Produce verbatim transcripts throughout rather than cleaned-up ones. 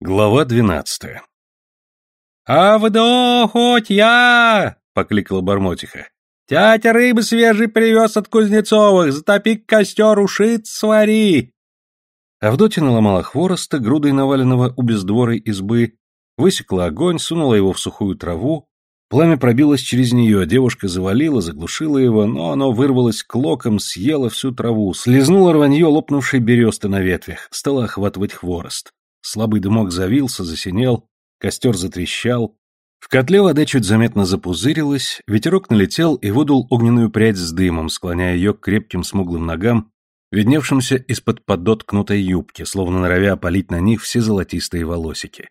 Глава двенадцатая. «Авдо, хоть я!» — покликала Бормотиха. «Тятя рыбы свежий привез от Кузнецовых, затопи костер, ушиц свари!» Авдотья наломала хвороста, грудой наваленного у бездворой избы, высекла огонь, сунула его в сухую траву, пламя пробилось через нее, девушка завалила, заглушила его, но оно вырвалось клоком, съело всю траву, слезнуло рванье лопнувшей бересты на ветвях, стало охватывать хворост. Слабый дымок завился, засинел, костер затрещал. В котле вода чуть заметно запузырилась, ветерок налетел и выдул огненную прядь с дымом, склоняя ее к крепким смуглым ногам, видневшимся из-под подоткнутой юбки, словно норовя опалить на них все золотистые волосики.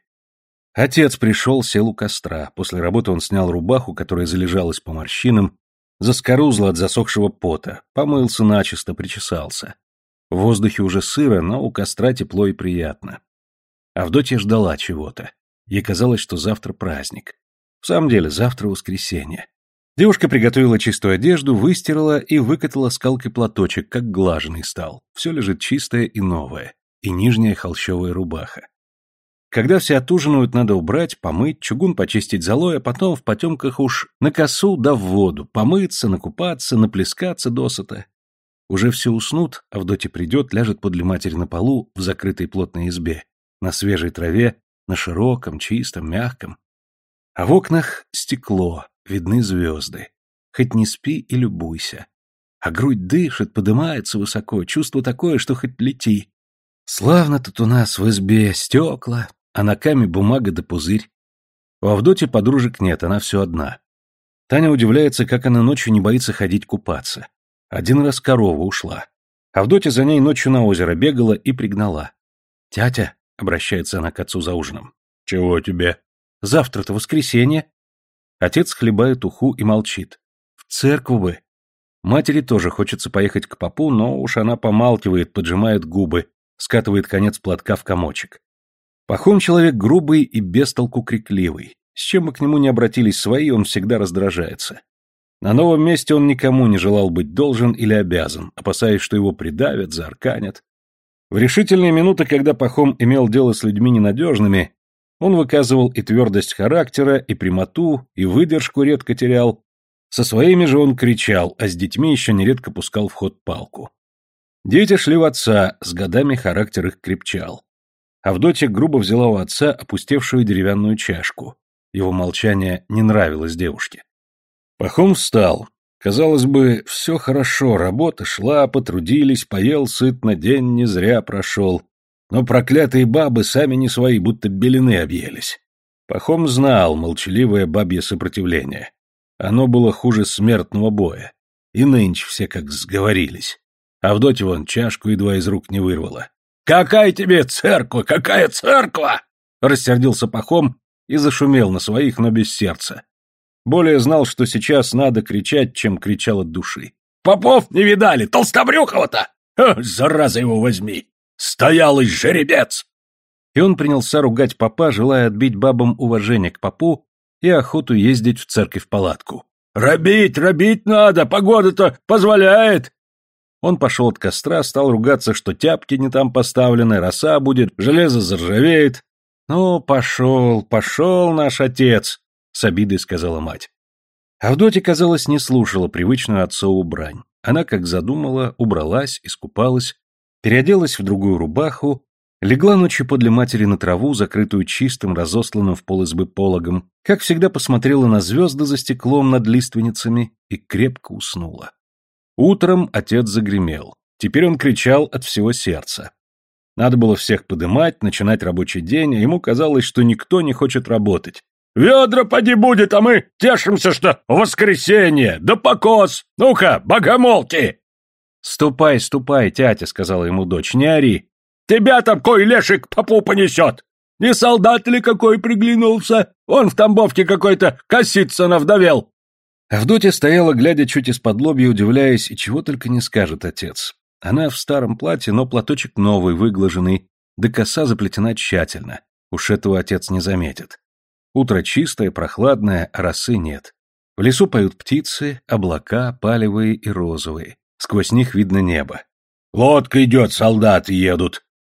Отец пришел, сел у костра. После работы он снял рубаху, которая залежалась по морщинам, заскорузла от засохшего пота, помылся начисто, причесался. В воздухе уже сыро, но у костра тепло и приятно. Авдотья ждала чего-то. Ей казалось, что завтра праздник. В самом деле, завтра воскресенье. Девушка приготовила чистую одежду, выстирала и выкатала скалкой платочек, как глаженный стал. Все лежит чистое и новое. И нижняя холщовая рубаха. Когда все отужинают, надо убрать, помыть, чугун почистить золой, а потом в потемках уж на косу да в воду, помыться, накупаться, наплескаться досыта. Уже все уснут, Авдотья придет, ляжет подле матери на полу в закрытой плотной избе. На свежей траве, на широком, чистом, мягком. А в окнах стекло, видны звезды. Хоть не спи и любуйся. А грудь дышит, подымается высоко, чувство такое, что хоть лети. Славно тут у нас в избе стекла, а на каме бумага да пузырь. У Авдотьи подружек нет, она все одна. Таня удивляется, как она ночью не боится ходить купаться. Один раз корова ушла. Авдотья за ней ночью на озеро бегала и пригнала. «Тятя», — обращается она к отцу за ужином. «Чего тебе?» «Завтра-то воскресенье». Отец хлебает уху и молчит. «В церковь бы». Матери тоже хочется поехать к попу, но уж она помалкивает, поджимает губы, скатывает конец платка в комочек. Пахом человек грубый и бестолку крикливый. С чем бы к нему ни обратились свои, он всегда раздражается. На новом месте он никому не желал быть должен или обязан, опасаясь, что его придавят, заарканят. В решительные минуты, когда Пахом имел дело с людьми ненадежными, он выказывал и твердость характера, и прямоту, и выдержку редко терял. Со своими же он кричал, а с детьми еще нередко пускал в ход палку. Дети шли в отца, с годами характер их крепчал. Авдотья грубо взяла у отца опустевшую деревянную чашку. Его молчание не нравилось девушке. Пахом встал. Казалось бы, все хорошо, работа шла, потрудились, поел сытно, день не зря прошел. Но проклятые бабы сами не свои, будто белины объелись. Пахом знал молчаливое бабье сопротивление. Оно было хуже смертного боя. И нынче все как сговорились. Авдотья вон чашку едва из рук не вырвала. «Какая тебе церковь? Какая церковь?» Рассердился Пахом и зашумел на своих, но без сердца. Более знал, что сейчас надо кричать, чем кричал от души. «Попов не видали, Толстобрюхова-то! Ха, зараза его возьми! Стоялый жеребец!» И он принялся ругать попа, желая отбить бабам уважение к попу и охоту ездить в церковь-палатку. «Робить, робить надо, погода-то позволяет!» Он пошел от костра, стал ругаться, что тяпки не там поставлены, роса будет, железо заржавеет. «Ну, пошел, пошел наш отец!» — с обидой сказала мать. Авдотья, казалось, не слушала привычную отцову брань. Она, как задумала, убралась, искупалась, переоделась в другую рубаху, легла ночью подле матери на траву, закрытую чистым, разосланным в пол избы пологом, как всегда посмотрела на звезды за стеклом над лиственницами и крепко уснула. Утром отец загремел. Теперь он кричал от всего сердца. Надо было всех подымать, начинать рабочий день, а ему казалось, что никто не хочет работать. «Ведра поди будет, а мы тешимся, что воскресенье, да покос! Ну-ка, богомолки!» «Ступай, ступай, тятя», — сказала ему дочь, — «не ори». «Тебя там кой лешик попу понесет! Не солдат ли какой приглянулся? Он в Тамбовке какой-то коситься навдовел!» Авдотья стояла, глядя чуть из-под лобья, удивляясь, и чего только не скажет отец. Она в старом платье, но платочек новый, выглаженный, да коса заплетена тщательно. Уж этого отец не заметит. Утро чистое, прохладное, а росы нет. В лесу поют птицы, облака, палевые и розовые. Сквозь них видно небо. «Лодка идет, солдаты едут», —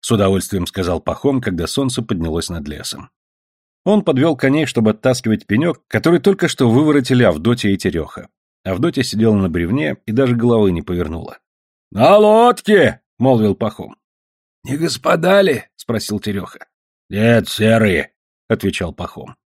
с удовольствием сказал Пахом, когда солнце поднялось над лесом. Он подвел коней, чтобы оттаскивать пенек, который только что выворотили Авдотья и Тереха. Авдотья сидела на бревне и даже головы не повернула. — На лодке! — молвил Пахом. — Не господа ли? — спросил Тереха. — Нет, серые, — отвечал Пахом.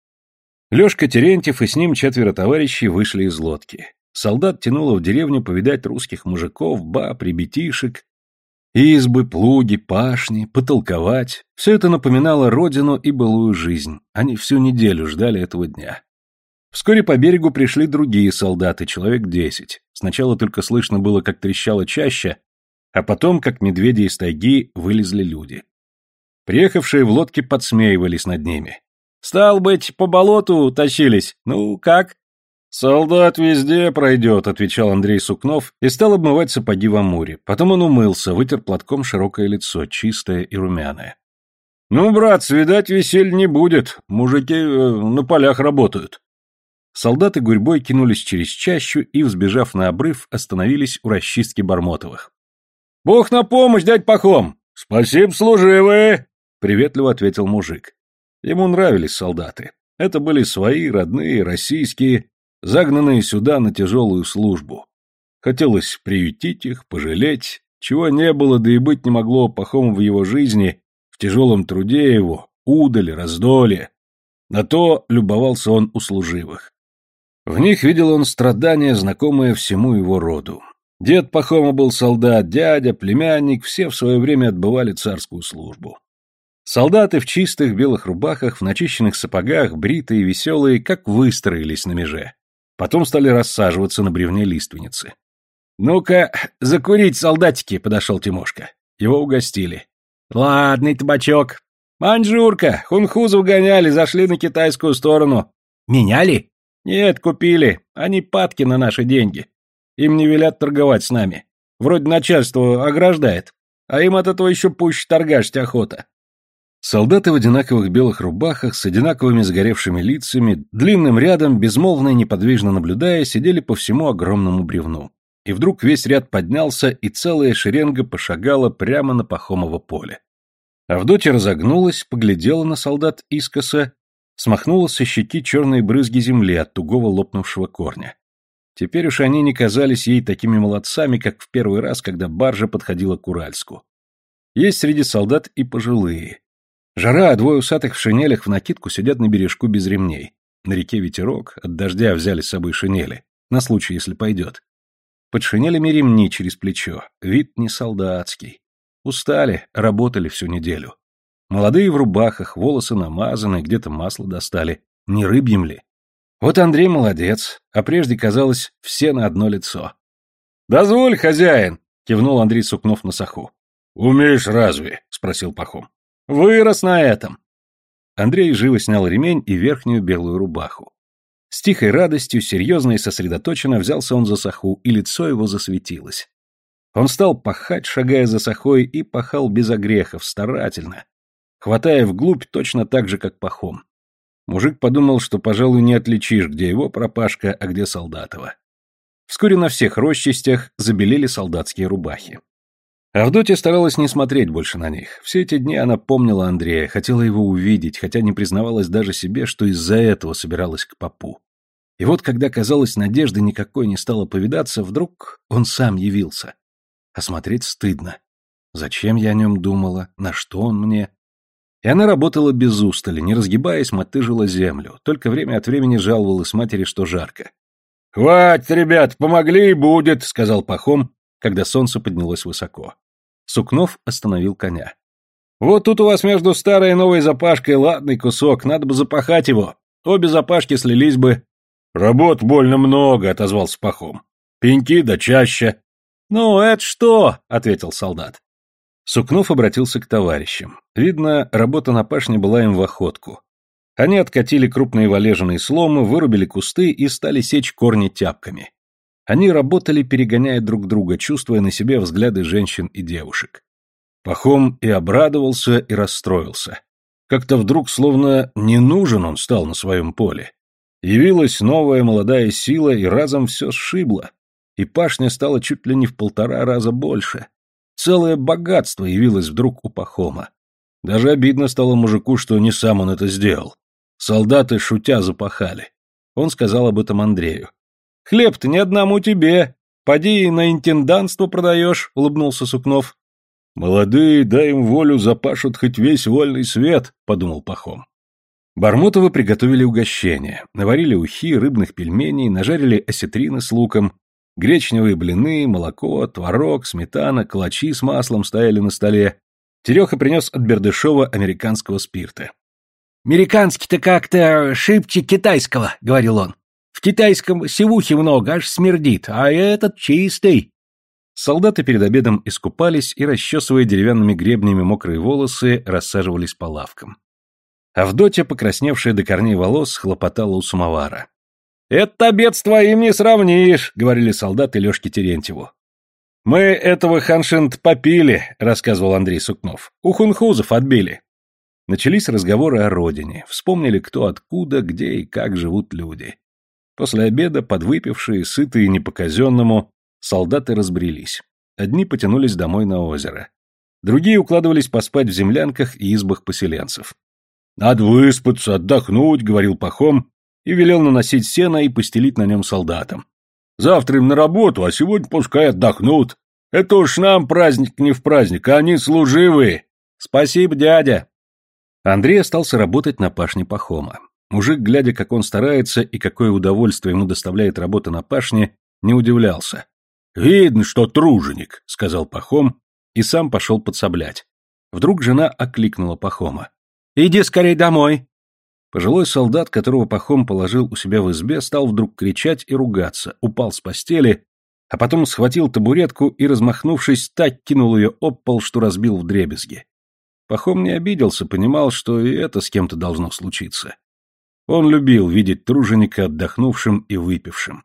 Лешка Терентьев и с ним четверо товарищей вышли из лодки. Солдат тянуло в деревню повидать русских мужиков, баб, ребятишек, избы, плуги, пашни, потолковать. Все это напоминало родину и былую жизнь. Они всю неделю ждали этого дня. Вскоре по берегу пришли другие солдаты, человек десять. Сначала только слышно было, как трещала чаща, а потом, как медведи из тайги, вылезли люди. Приехавшие в лодке подсмеивались над ними. «Стал быть, по болоту тащились. Ну, как?» «Солдат везде пройдет», — отвечал Андрей Сукнов и стал обмывать сапоги в Амуре. Потом он умылся, вытер платком широкое лицо, чистое и румяное. «Ну, брат, видать, весель не будет. Мужики э, на полях работают». Солдаты гурьбой кинулись через чащу и, взбежав на обрыв, остановились у расчистки Бармотовых. «Бог на помощь, дядь Пахом!» «Спасибо, служивые!» — приветливо ответил мужик. Ему нравились солдаты. Это были свои, родные, российские, загнанные сюда на тяжелую службу. Хотелось приютить их, пожалеть, чего не было, да и быть не могло Пахому в его жизни, в тяжелом труде его, удали, раздолье. На то любовался он у служивых. В них видел он страдания, знакомые всему его роду. Дед Пахома был солдат, дядя, племянник, все в свое время отбывали царскую службу. Солдаты в чистых белых рубахах, в начищенных сапогах, бритые и веселые, как выстроились на меже. Потом стали рассаживаться на бревне лиственницы. «Ну-ка, закурить, солдатики!» — подошел Тимошка. Его угостили. «Ладный табачок. Маньчжурка, хунхузов гоняли, зашли на китайскую сторону». «Меняли?» «Нет, купили. Они падки на наши деньги. Им не велят торговать с нами. Вроде начальство ограждает. А им от этого еще пуще торгашить охота». Солдаты в одинаковых белых рубахах, с одинаковыми сгоревшими лицами, длинным рядом, безмолвно и неподвижно наблюдая, сидели по всему огромному бревну. И вдруг весь ряд поднялся, и целая шеренга пошагала прямо на Пахомово поле. Авдотья разогнулась, поглядела на солдат искоса, смахнула со щеки черные брызги земли от тугого лопнувшего корня. Теперь уж они не казались ей такими молодцами, как в первый раз, когда баржа подходила к Уральску. Есть среди солдат и пожилые. Жара, а двое усатых в шинелях в накидку сидят на бережку без ремней. На реке ветерок, от дождя взяли с собой шинели, на случай, если пойдет. Под шинелями ремни через плечо, вид не солдатский. Устали, работали всю неделю. Молодые в рубахах, волосы намазаны, где-то масло достали. Не рыбьем ли? Вот Андрей молодец, а прежде казалось, все на одно лицо. «Дозволь, хозяин!» — кивнул Андрей Сукнов на саху. «Умеешь разве?» — спросил Пахом. «Вырос на этом». Андрей живо снял ремень и верхнюю белую рубаху. С тихой радостью, серьезно и сосредоточенно взялся он за саху, и лицо его засветилось. Он стал пахать, шагая за сахой, и пахал без огрехов, старательно, хватая вглубь точно так же, как Пахом. Мужик подумал, что, пожалуй, не отличишь, где его пропашка, а где солдатова. Вскоре на всех росчастях забелели солдатские рубахи. Авдотья старалась не смотреть больше на них. Все эти дни она помнила Андрея, хотела его увидеть, хотя не признавалась даже себе, что из-за этого собиралась к попу. И вот, когда, казалось, надежды никакой не стало повидаться, вдруг он сам явился. А смотреть стыдно. Зачем я о нем думала? На что он мне? И она работала без устали, не разгибаясь, мотыжила землю, только время от времени жаловалась матери, что жарко. «Хватит, ребят, помогли и будет», — сказал Пахом, когда солнце поднялось высоко. Сукнов остановил коня. «Вот тут у вас между старой и новой запашкой ладный кусок, надо бы запахать его. Обе запашки слились бы». «Работ больно много», — отозвался Пахом. «Пеньки да чаще». «Ну, это что?» — ответил солдат. Сукнов обратился к товарищам. Видно, работа на пашне была им в охотку. Они откатили крупные валежные сломы, вырубили кусты и стали сечь корни тяпками. Они работали, перегоняя друг друга, чувствуя на себе взгляды женщин и девушек. Пахом и обрадовался, и расстроился. Как-то вдруг, словно не нужен он стал на своем поле. Явилась новая молодая сила, и разом все сшибло. И пашня стала чуть ли не в полтора раза больше. Целое богатство явилось вдруг у Пахома. Даже обидно стало мужику, что не сам он это сделал. Солдаты, шутя, запахали. Он сказал об этом Андрею. «Хлеб-то не одному тебе. Поди и на интендантство продаешь», — улыбнулся Сукнов. «Молодые, дай им волю, запашут хоть весь вольный свет», — подумал Пахом. Бармотовы приготовили угощение. Наварили ухи, рыбных пельменей, нажарили осетрины с луком. Гречневые блины, молоко, творог, сметана, калачи с маслом стояли на столе. Тереха принес от Бердышева американского спирта. «Американский-то как-то шибче китайского», — говорил он. «В китайском севухи много, аж смердит, а этот чистый». Солдаты перед обедом искупались и, расчесывая деревянными гребнями мокрые волосы, рассаживались по лавкам. Авдотья, покрасневшая до корней волос, хлопотала у самовара. «Это обед с твоим не сравнишь», — говорили солдаты Лёшке Терентьеву. «Мы этого ханшинт попили», — рассказывал Андрей Сукнов. «У хунхузов отбили». Начались разговоры о родине, вспомнили, кто откуда, где и как живут люди. После обеда, подвыпившие, сытые не по-казенному, солдаты разбрелись. Одни потянулись домой на озеро. Другие укладывались поспать в землянках и избах поселенцев. «Надо выспаться, отдохнуть», — говорил Пахом, и велел наносить сено и постелить на нем солдатам. «Завтра им на работу, а сегодня пускай отдохнут. Это уж нам праздник не в праздник, а они служивые». «Спасибо, дядя». Андрей остался работать на пашне Пахома. Мужик, глядя, как он старается и какое удовольствие ему доставляет работа на пашне, не удивлялся. «Видно, что труженик», — сказал Пахом, и сам пошел подсоблять. Вдруг жена окликнула Пахома. «Иди скорей домой». Пожилой солдат, которого Пахом положил у себя в избе, стал вдруг кричать и ругаться, упал с постели, а потом схватил табуретку и, размахнувшись, так кинул ее об пол, что разбил вдребезги. Пахом не обиделся, понимал, что и это с кем-то должно случиться. Он любил видеть труженика отдохнувшим и выпившим.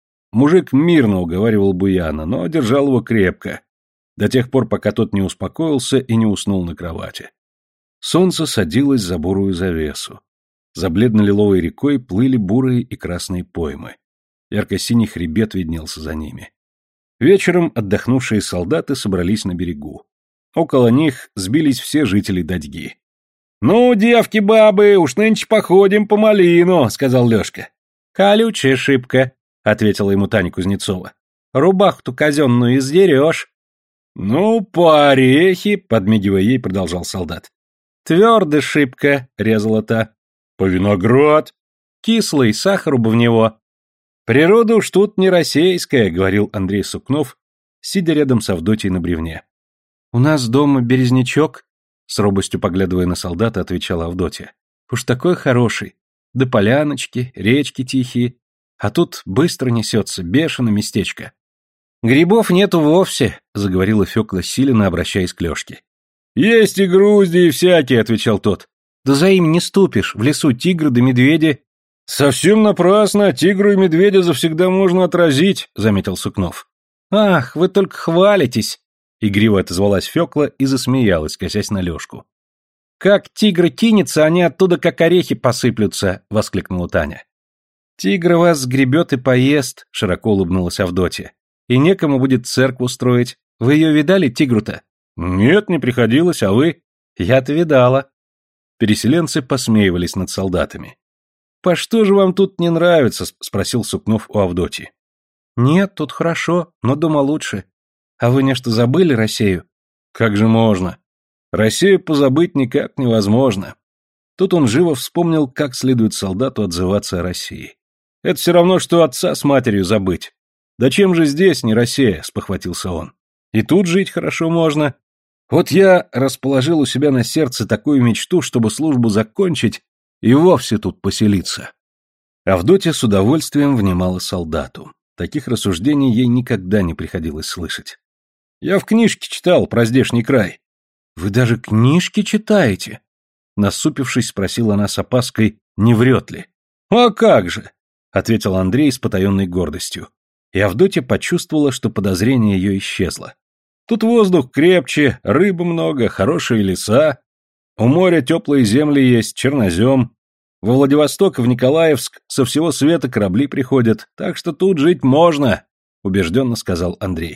Мужик мирно уговаривал Буяна, но держал его крепко, до тех пор, пока тот не успокоился и не уснул на кровати. Солнце садилось за бурую завесу. За бледно-лиловой рекой плыли бурые и красные поймы. Ярко-синий хребет виднелся за ними. Вечером отдохнувшие солдаты собрались на берегу. Около них сбились все жители Дадьги. «Ну, девки-бабы, уж нынче походим по малину», — сказал Лёшка. «Колючая шибка», — ответила ему Таня Кузнецова. «Рубаху-то казенную издерешь». «Ну, по орехи», — подмигивая ей, продолжал солдат. «Твердо шибка», — резала та. «По виноград». «Кислый, сахару бы в него». «Природа уж тут не российская», — говорил Андрей Сукнов, сидя рядом с Авдотьей на бревне. «У нас дома березнячок», — с робостью поглядывая на солдата, отвечала Авдотья. «Уж такой хороший. Да поляночки, речки тихие. А тут быстро несется, бешено местечко». «Грибов нету вовсе», — заговорила Фёкла Силина, обращаясь к Лёшке. «Есть и грузди, и всякие», — отвечал тот. «Да за им не ступишь, в лесу тигры да медведи». «Совсем напрасно, тигру и медведя завсегда можно отразить», — заметил Сукнов. «Ах, вы только хвалитесь», — игриво отозвалась Фёкла и засмеялась, косясь на Лёшку. «Как тигр кинется, они оттуда как орехи посыплются», — воскликнула Таня. «Тигр вас сгребет и поест», — широко улыбнулась Авдотья. «И некому будет церковь строить. Вы ее видали, тигру-то?» «Нет, не приходилось, а вы?» «Я-то видала». Переселенцы посмеивались над солдатами. «По что же вам тут не нравится?» — спросил Сукнов у Авдотьи. «Нет, тут хорошо, но дома лучше. А вы нечто забыли Россию?» «Как же можно? Россию позабыть никак невозможно». Тут он живо вспомнил, как следует солдату отзываться о России. «Это все равно, что отца с матерью забыть. Да чем же здесь не Россия?» — спохватился он. «И тут жить хорошо можно. Вот я расположил у себя на сердце такую мечту, чтобы службу закончить и вовсе тут поселиться». Авдотья с удовольствием внимала солдату. Таких рассуждений ей никогда не приходилось слышать. «Я в книжке читал про здешний край». «Вы даже книжки читаете?» Насупившись, спросила она с опаской, не врет ли. «А как же?» — ответил Андрей с потаенной гордостью. И Авдотья почувствовала, что подозрение ее исчезло. «Тут воздух крепче, рыбы много, хорошие леса. У моря теплые земли есть, чернозем. Во Владивосток и в Николаевск со всего света корабли приходят, так что тут жить можно», — убежденно сказал Андрей.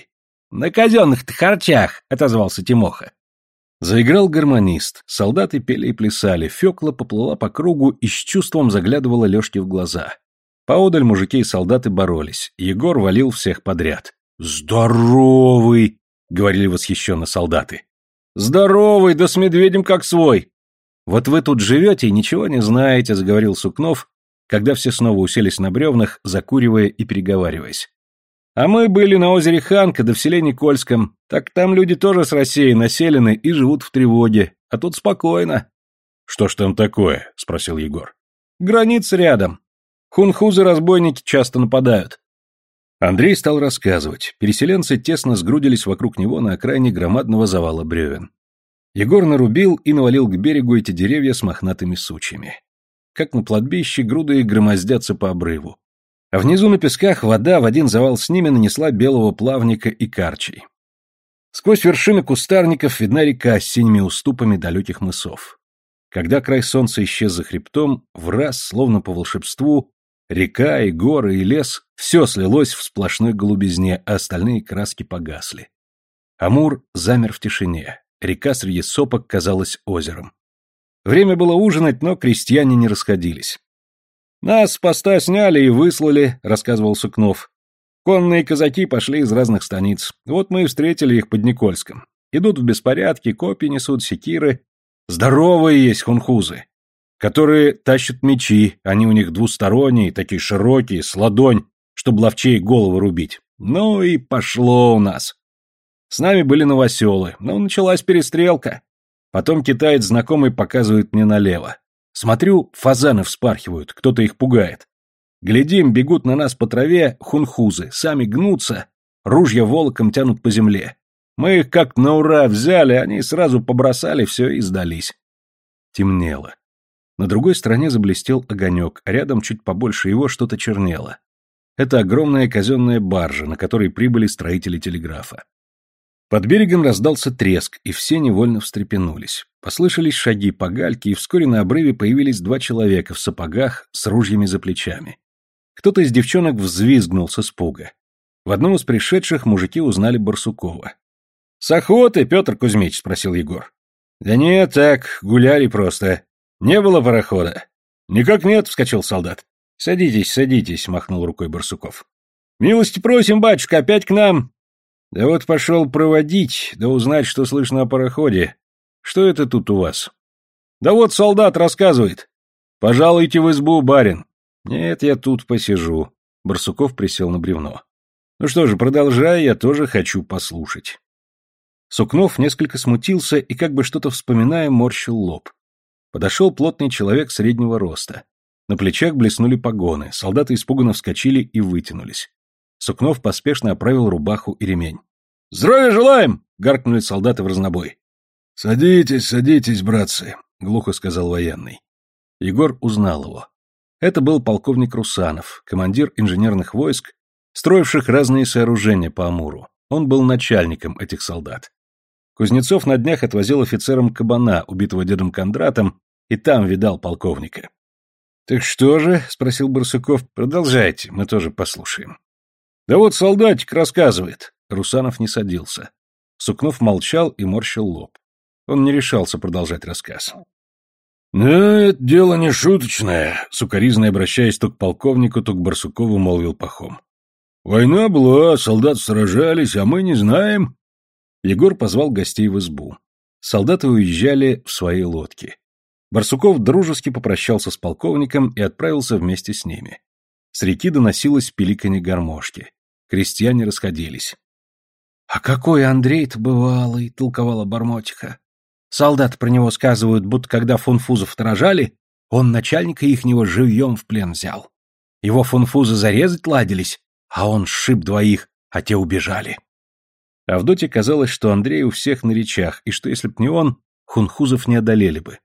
На казенных-то харчах, отозвался Тимоха. Заиграл гармонист, солдаты пели и плясали, Фёкла поплыла по кругу и с чувством заглядывала Лёшке в глаза. Поодаль мужики и солдаты боролись, Егор валил всех подряд. «Здоровый!» — говорили восхищенно солдаты. «Здоровый, да с медведем как свой!» «Вот вы тут живете и ничего не знаете», — заговорил Сукнов, когда все снова уселись на бревнах, закуривая и переговариваясь. «А мы были на озере Ханка да в селе Никольском, так там люди тоже с Россией населены и живут в тревоге, а тут спокойно». «Что ж там такое?» — спросил Егор. «Граница рядом. Хунхузы-разбойники часто нападают». Андрей стал рассказывать. Переселенцы тесно сгрудились вокруг него на окраине громадного завала бревен. Егор нарубил и навалил к берегу эти деревья с мохнатыми сучьями. Как на кладбище, груды громоздятся по обрыву. А внизу на песках вода в один завал с ними нанесла белого плавника и карчей. Сквозь вершины кустарников видна река с синими уступами далеких мысов. Когда край солнца исчез за хребтом, враз, словно по волшебству, река и горы и лес — все слилось в сплошной голубизне, а остальные краски погасли. Амур замер в тишине, река среди сопок казалась озером. Время было ужинать, но крестьяне не расходились. «Нас с поста сняли и выслали», — рассказывал Сукнов. «Конные казаки пошли из разных станиц. Вот мы и встретили их под Никольском. Идут в беспорядке, копья несут, секиры. Здоровые есть хунхузы, которые тащат мечи, они у них двусторонние, такие широкие, с ладонь, чтобы ловчей голову рубить. Ну и пошло у нас. С нами были новоселы, но началась перестрелка. Потом китаец знакомый показывает мне налево. Смотрю, фазаны вспархивают, кто-то их пугает. Глядим, бегут на нас по траве хунхузы, сами гнутся, ружья волоком тянут по земле. Мы их как на ура взяли, они сразу побросали все и сдались». Темнело. На другой стороне заблестел огонек, а рядом чуть побольше его что-то чернело. Это огромная казенная баржа, на которой прибыли строители телеграфа. Под берегом раздался треск, и все невольно встрепенулись. Послышались шаги по гальке, и вскоре на обрыве появились два человека в сапогах с ружьями за плечами. Кто-то из девчонок взвизгнул с испуга. В одном из пришедших мужики узнали Барсукова. «С охоты, Петр Кузьмич?» — спросил Егор. «Да нет, так, гуляли просто. Не было парохода». «Никак нет», — вскочил солдат. «Садитесь, садитесь», — махнул рукой Барсуков. «Милости просим, батюшка, опять к нам». «Да вот пошел проводить, да узнать, что слышно о пароходе. Что это тут у вас?» «Да вот солдат рассказывает. Пожалуйте в избу, барин». «Нет, я тут посижу». Барсуков присел на бревно. «Ну что же, продолжай, я тоже хочу послушать». Сукнов несколько смутился и, как бы что-то вспоминая, морщил лоб. Подошел плотный человек среднего роста. На плечах блеснули погоны, солдаты испуганно вскочили и вытянулись. Сукнов поспешно оправил рубаху и ремень. «Здравия желаем!» — гаркнули солдаты в разнобой. «Садитесь, садитесь, братцы», — глухо сказал военный. Егор узнал его. Это был полковник Русанов, командир инженерных войск, строивших разные сооружения по Амуру. Он был начальником этих солдат. Кузнецов на днях отвозил офицерам кабана, убитого дедом Кондратом, и там видал полковника. «Так что же?» — спросил Барсуков. «Продолжайте, мы тоже послушаем». «Да вот солдатик рассказывает». Русанов не садился. Сукнов молчал и морщил лоб. Он не решался продолжать рассказ. «Ну, это дело не шуточное», — сукоризно обращаясь то к полковнику, то к Барсукову, молвил Пахом. «Война была, солдаты сражались, а мы не знаем». Егор позвал гостей в избу. Солдаты уезжали в свои лодки. Барсуков дружески попрощался с полковником и отправился вместе с ними. С реки доносилось пиликанье гармошки. Крестьяне расходились. «А какой Андрей-то бывалый!» — толковала Бармотиха. «Солдаты про него сказывают, будто когда фунфузов сторожали, он начальника ихнего живьем в плен взял. Его фунфузы зарезать ладились, а он сшиб двоих, а те убежали». Авдотье казалось, что Андрей у всех на речах, и что если б не он, хунхузов не одолели бы.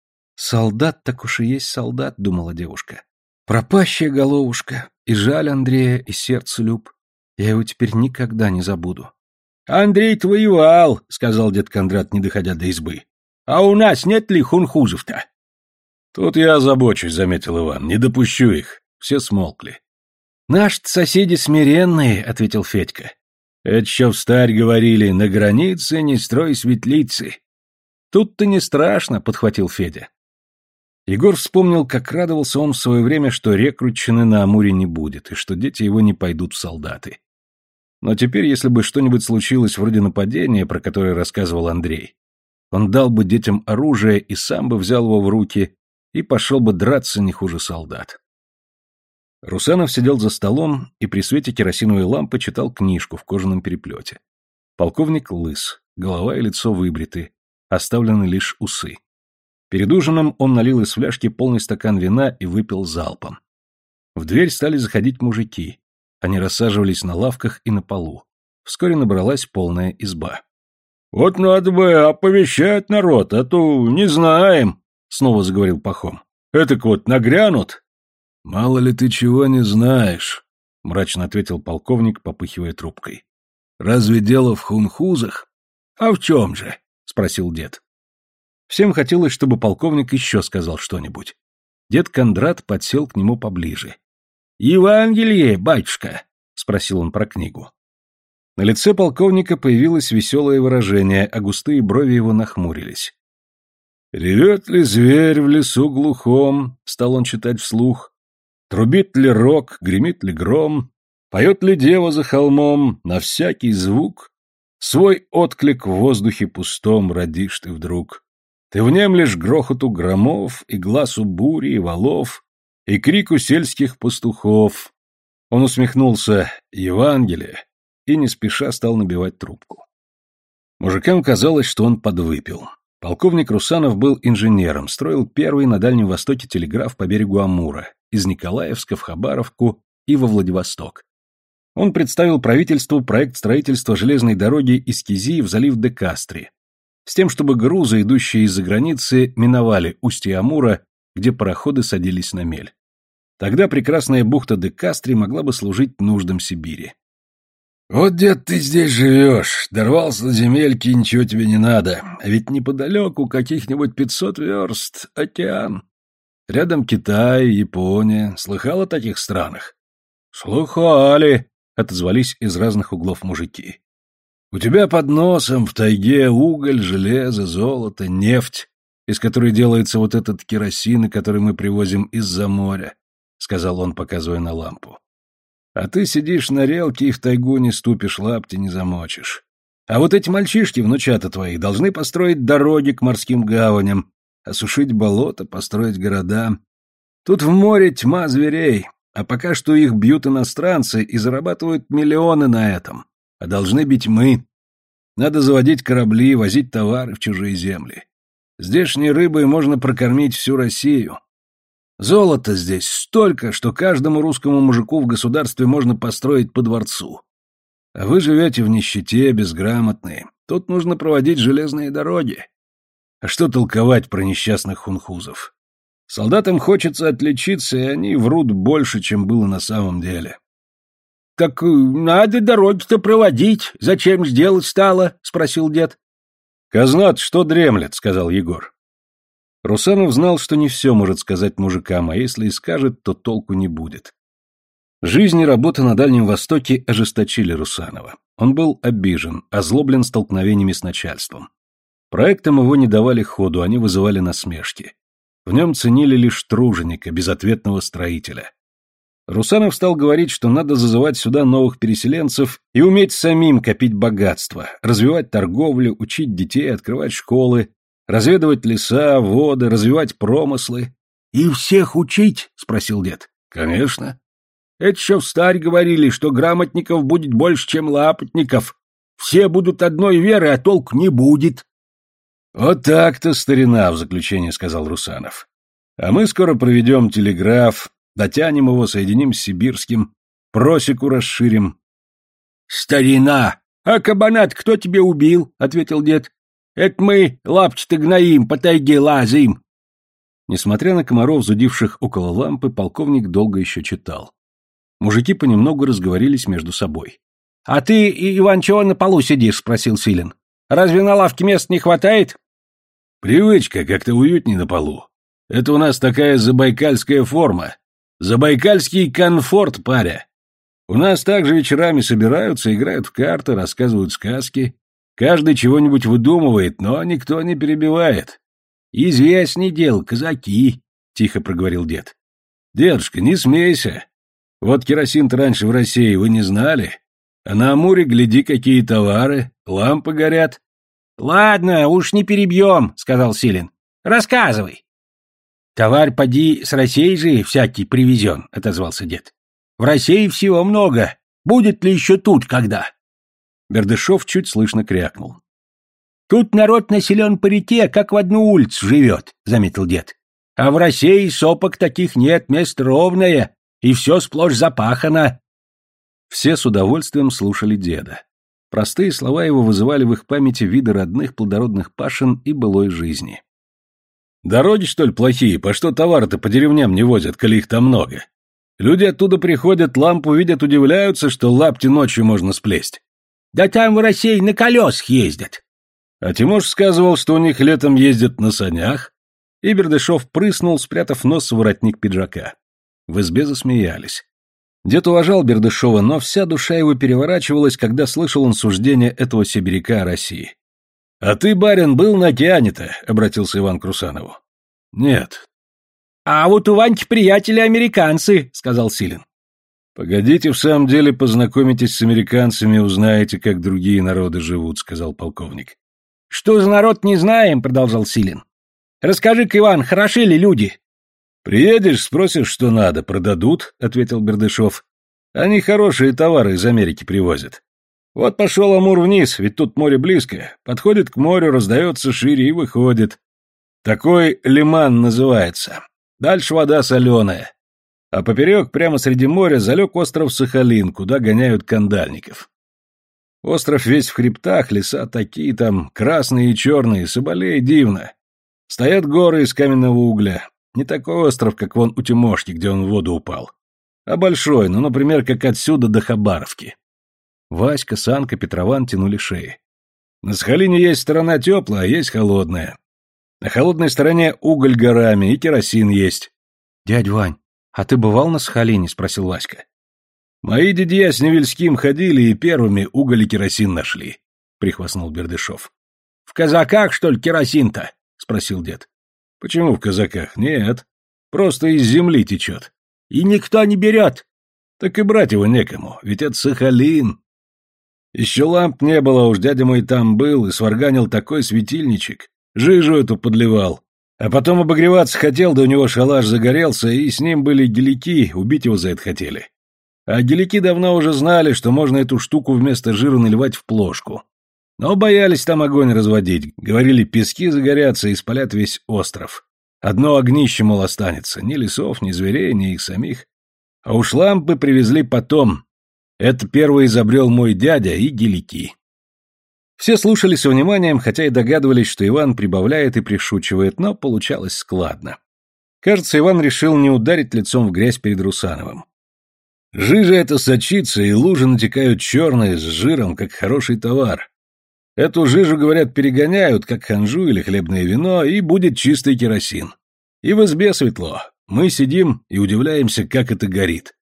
«Солдат так уж и есть солдат», — думала девушка. «Пропащая головушка, и жаль Андрея, и сердце люб. Я его теперь никогда не забуду». «Андрей-то воевал», — сказал дед Кондрат, не доходя до избы. «А у нас нет ли хунхузов-то?» «Тут я озабочусь», — заметил Иван, — «не допущу их». Все смолкли. «Наши-то соседи смиренные», — ответил Федька. Это еще встарь говорили, на границе не строй светлицы. Тут-то не страшно, подхватил Федя. Егор вспомнил, как радовался он в свое время, что рекрутчины на Амуре не будет, и что дети его не пойдут в солдаты. Но теперь, если бы что-нибудь случилось вроде нападения, про которое рассказывал Андрей, он дал бы детям оружие и сам бы взял его в руки и пошел бы драться не хуже солдат. Русанов сидел за столом и при свете керосиновой лампы читал книжку в кожаном переплете. Полковник лыс, голова и лицо выбриты, оставлены лишь усы. Перед ужином он налил из фляжки полный стакан вина и выпил залпом. В дверь стали заходить мужики. Они рассаживались на лавках и на полу. Вскоре набралась полная изба. — Вот надо бы оповещать народ, а то не знаем, — снова заговорил Пахом. — Этак вот нагрянут. — Мало ли ты чего не знаешь, — мрачно ответил полковник, попыхивая трубкой. — Разве дело в хунхузах? — А в чем же? — спросил дед. Всем хотелось, чтобы полковник еще сказал что-нибудь. Дед Кондрат подсел к нему поближе. — Евангелие, батюшка? — спросил он про книгу. На лице полковника появилось веселое выражение, а густые брови его нахмурились. «Ревет ли зверь в лесу глухом?» — стал он читать вслух. «Трубит ли рог, гремит ли гром? Поет ли дева за холмом? На всякий звук свой отклик в воздухе пустом родишь ты вдруг. Ты внемлешь грохоту громов и глазу бури и валов и крику сельских пастухов». Он усмехнулся. «Евангелие!» и не спеша стал набивать трубку. Мужикам казалось, что он подвыпил. Полковник Русанов был инженером, строил первый на Дальнем Востоке телеграф по берегу Амура, из Николаевска в Хабаровку и во Владивосток. Он представил правительству проект строительства железной дороги из Кизии в залив Де-Кастри, с тем, чтобы грузы, идущие из-за границы, миновали устье Амура, где пароходы садились на мель. Тогда прекрасная бухта Де-Кастри могла бы служить нуждам Сибири. «Вот, дед, ты здесь живешь, дорвался до земельки, ничего тебе не надо, а ведь неподалеку каких-нибудь пятьсот верст океан. Рядом Китай, Япония. Слыхал о таких странах?» «Слыхали», — отозвались из разных углов мужики. «У тебя под носом в тайге уголь, железо, золото, нефть, из которой делается вот этот керосин, который мы привозим из-за моря», — сказал он, показывая на лампу. «А ты сидишь на релке и в тайгу не ступишь, лапти не замочишь. А вот эти мальчишки, внучата твои, должны построить дороги к морским гаваням, осушить болота, построить города. Тут в море тьма зверей, а пока что их бьют иностранцы и зарабатывают миллионы на этом, а должны бить мы. Надо заводить корабли, возить товары в чужие земли. Здешней рыбой можно прокормить всю Россию. Золота здесь столько, что каждому русскому мужику в государстве можно построить по дворцу. А вы живете в нищете, безграмотные. Тут нужно проводить железные дороги. А что толковать про несчастных хунхузов? Солдатам хочется отличиться, и они врут больше, чем было на самом деле. — Так надо дороги-то проводить. Зачем сделать стало? — спросил дед. — Казнат что дремлет, — сказал Егор. Русанов знал, что не все может сказать мужикам, а если и скажет, то толку не будет. Жизнь и работа на Дальнем Востоке ожесточили Русанова. Он был обижен, озлоблен столкновениями с начальством. Проектам его не давали ходу, они вызывали насмешки. В нем ценили лишь труженика, безответного строителя. Русанов стал говорить, что надо зазывать сюда новых переселенцев и уметь самим копить богатство, развивать торговлю, учить детей, открывать школы, разведывать леса, воды, развивать промыслы. — И всех учить? — спросил дед. — Конечно. Это еще встарь говорили, что грамотников будет больше, чем лапотников. Все будут одной веры, а толку не будет. — Вот так-то, старина, — в заключение сказал Русанов. — А мы скоро проведем телеграф, дотянем его, соединим с сибирским, просеку расширим. — Старина! А кабанат кто тебе убил? — ответил дед. Это мы лапти-то гноим, по тайге лазим. Несмотря на комаров, зудивших около лампы, полковник долго еще читал. Мужики понемногу разговорились между собой. — А ты, Иван, чего на полу сидишь? — спросил Силин. — Разве на лавке места не хватает? — Привычка, как-то уютней на полу. Это у нас такая забайкальская форма. Забайкальский комфорт, паря. У нас также вечерами собираются, играют в карты, рассказывают сказки. Каждый чего-нибудь выдумывает, но никто не перебивает. Известный дел, казаки, — тихо проговорил дед. Дедушка, не смейся. Вот керосин-то раньше в России вы не знали. А на Амуре, гляди, какие товары, лампы горят. Ладно, уж не перебьем, — сказал Силин. Рассказывай. Товар, поди, с России же всякий привезен, — отозвался дед. В России всего много. Будет ли еще тут когда? Бердышев чуть слышно крякнул. Тут народ населен по реке, как в одну улицу живет, — заметил дед. А в России сопок таких нет, место ровное, и все сплошь запахано. Все с удовольствием слушали деда. Простые слова его вызывали в их памяти виды родных плодородных пашин и былой жизни. Дороги, что ли, плохие? По что товары-то по деревням не возят, коли их там много? Люди оттуда приходят, лампу видят, удивляются, что лапти ночью можно сплесть. Да там в России на колесах ездят. А Тимош сказывал, что у них летом ездят на санях. И Бердышев прыснул, спрятав нос в воротник пиджака. В избе засмеялись. Дед уважал Бердышева, но вся душа его переворачивалась, когда слышал он суждение этого сибиряка о России. — А ты, барин, был на океане-то? — обратился Иван к Русанову. — Нет. — А вот у Ваньки приятели американцы, — сказал Силин. — Погодите, в самом деле познакомитесь с американцами и узнаете, как другие народы живут, — сказал полковник. — Что за народ, не знаем, — продолжал Силин. — Расскажи-ка, Иван, хороши ли люди? — Приедешь, спросишь, что надо, продадут, — ответил Бердышев. — Они хорошие товары из Америки привозят. Вот пошел Амур вниз, ведь тут море близко. Подходит к морю, раздается шире и выходит. Такой лиман называется. Дальше вода соленая. А поперек, прямо среди моря, залег остров Сахалин, куда гоняют кандальников. Остров весь в хребтах, леса такие там, красные и черные, соболей дивно. Стоят горы из каменного угля. Не такой остров, как вон у Тимошки, где он в воду упал. А большой, ну, например, как отсюда до Хабаровки. Васька, Санка, Петрован тянули шеи. На Сахалине есть сторона теплая, а есть холодная. На холодной стороне уголь горами и керосин есть. — Дядь Вань, а ты бывал на Сахалине? — спросил Васька. — Мои дядья с Невельским ходили и первыми уголь и керосин нашли, — прихвастнул Бердышев. — В казаках, что ли, керосин-то? — спросил дед. — Почему в казаках? Нет. Просто из земли течет. — И никто не берет. — Так и брать его некому, ведь это Сахалин. Еще ламп не было, уж дядя мой там был и сварганил такой светильничек. Жижу эту подливал. А потом обогреваться хотел, да у него шалаш загорелся, и с ним были гелики, убить его за это хотели. А гелики давно уже знали, что можно эту штуку вместо жира наливать в плошку. Но боялись там огонь разводить. Говорили, пески загорятся и спалят весь остров. Одно огнище, мол, останется. Ни лесов, ни зверей, ни их самих. А уж лампы привезли потом. Это первый изобрел мой дядя и гелики. Все слушали с вниманием, хотя и догадывались, что Иван прибавляет и пришучивает, но получалось складно. Кажется, Иван решил не ударить лицом в грязь перед Русановым. Жижа эта сочится, и лужи натекают черные, с жиром, как хороший товар. Эту жижу, говорят, перегоняют, как ханжу или хлебное вино, и будет чистый керосин. И в избе светло. Мы сидим и удивляемся, как это горит.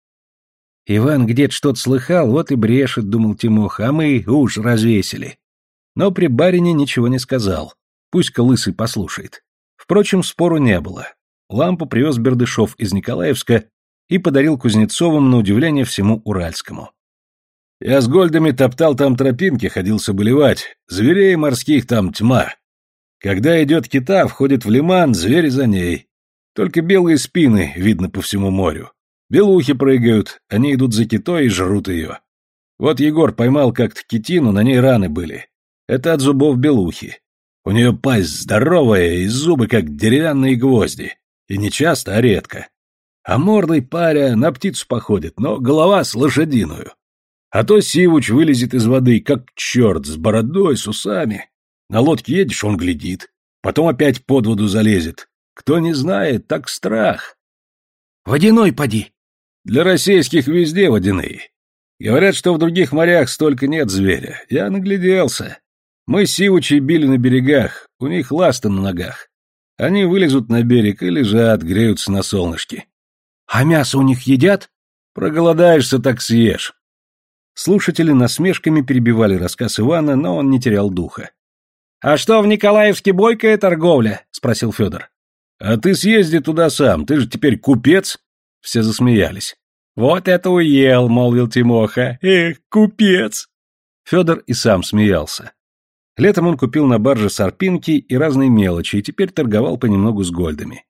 Иван где-то что-то слыхал, вот и брешет, думал Тимоха, а мы уж развесили. Но при барине ничего не сказал. Пусть-ка лысый послушает. Впрочем, спору не было. Лампу привез Бердышев из Николаевска и подарил Кузнецовым на удивление всему Уральскому. Я с Гольдами топтал там тропинки, ходил соболевать. Зверей морских там тьма. Когда идет кита, входит в лиман, звери за ней. Только белые спины видно по всему морю. Белухи прыгают, они идут за китой и жрут ее. Вот Егор поймал как-то китину, на ней раны были. Это от зубов белухи. У нее пасть здоровая и зубы как деревянные гвозди. И не часто, а редко. А мордой паря на птицу походит, но голова с лошадиную. А то сивуч вылезет из воды, как черт, с бородой, с усами. На лодке едешь, он глядит. Потом опять под воду залезет. Кто не знает, так страх. Водяной поди. Для российских везде водяные. Говорят, что в других морях столько нет зверя. Я нагляделся. Мы сивучей били на берегах, у них ласты на ногах. Они вылезут на берег и лежат, греются на солнышке. А мясо у них едят? Проголодаешься, так съешь. Слушатели насмешками перебивали рассказ Ивана, но он не терял духа. «А что, в Николаевске бойкая торговля?» — спросил Федор. «А ты съезди туда сам, ты же теперь купец!» Все засмеялись. «Вот это уел!» — молвил Тимоха. «Эх, купец!» Федор и сам смеялся. Летом он купил на барже сарпинки и разные мелочи, и теперь торговал понемногу с гольдами.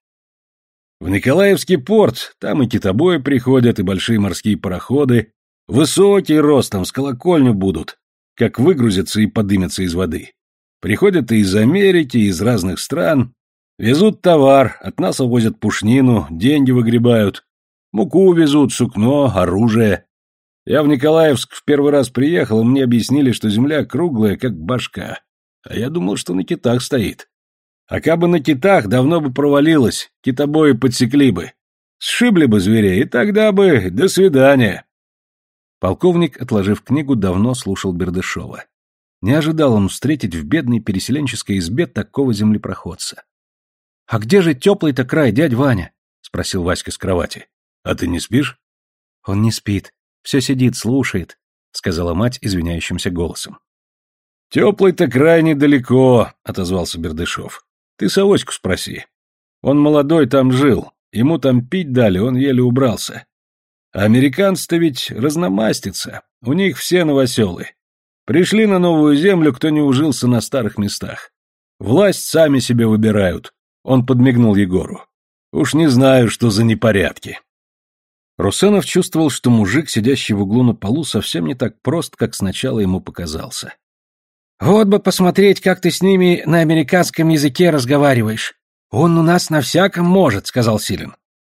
В Николаевский порт, там и китобои приходят, и большие морские пароходы, высокие ростом, с колокольню будут, как выгрузятся и подымятся из воды. Приходят и из Америки, и из разных стран, везут товар, от нас увозят пушнину, деньги выгребают, муку везут, сукно, оружие. Я в Николаевск в первый раз приехал, и мне объяснили, что земля круглая, как башка. А я думал, что на китах стоит. А кабы на китах, давно бы провалилась, китобои подсекли бы. Сшибли бы зверей, и тогда бы до свидания. Полковник, отложив книгу, давно слушал Бердышева. Не ожидал он встретить в бедной переселенческой избе такого землепроходца. — А где же теплый-то край, дядь Ваня? — спросил Васька с кровати. — А ты не спишь? — Он не спит. Все сидит, слушает, — сказала мать извиняющимся голосом. — Теплый-то край недалеко, — отозвался Бердышев. — Ты Савоську спроси. Он молодой там жил, ему там пить дали, он еле убрался. А американцы-то ведь разномастятся, у них все новоселы. Пришли на новую землю, кто не ужился на старых местах. Власть сами себе выбирают, — он подмигнул Егору. Уж не знаю, что за непорядки. Русанов чувствовал, что мужик, сидящий в углу на полу, совсем не так прост, как сначала ему показался. «Вот бы посмотреть, как ты с ними на американском языке разговариваешь. Он у нас на всяком может», — сказал Силин.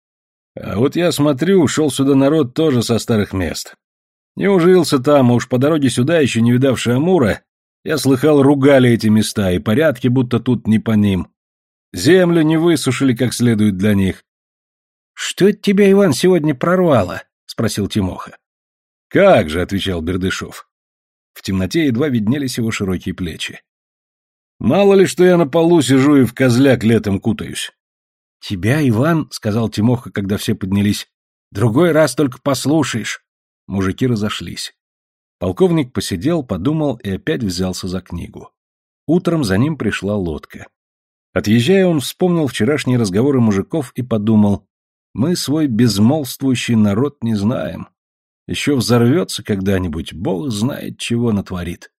«А вот я смотрю, ушел сюда народ тоже со старых мест. Не ужился там, а уж по дороге сюда, еще не видавший Амура, я слыхал, ругали эти места, и порядки будто тут не по ним. Землю не высушили как следует для них». «Что это тебя, Иван, сегодня прорвало?» — спросил Тимоха. «Как же», — отвечал Бердышев. В темноте едва виднелись его широкие плечи. «Мало ли, что я на полу сижу и в козляк летом кутаюсь». «Тебя, Иван, — сказал Тимоха, когда все поднялись, — другой раз только послушаешь». Мужики разошлись. Полковник посидел, подумал и опять взялся за книгу. Утром за ним пришла лодка. Отъезжая, он вспомнил вчерашние разговоры мужиков и подумал: мы свой безмолвствующий народ не знаем. Еще взорвется когда-нибудь, Бог знает, чего натворит.